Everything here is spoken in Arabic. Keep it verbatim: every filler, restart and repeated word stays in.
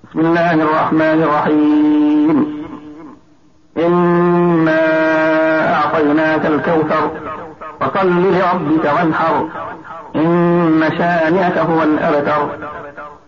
بسم الله الرحمن الرحيم. إنا أعطيناك الكوثر فصل لربك وانحر إن شانئك هو الأبتر.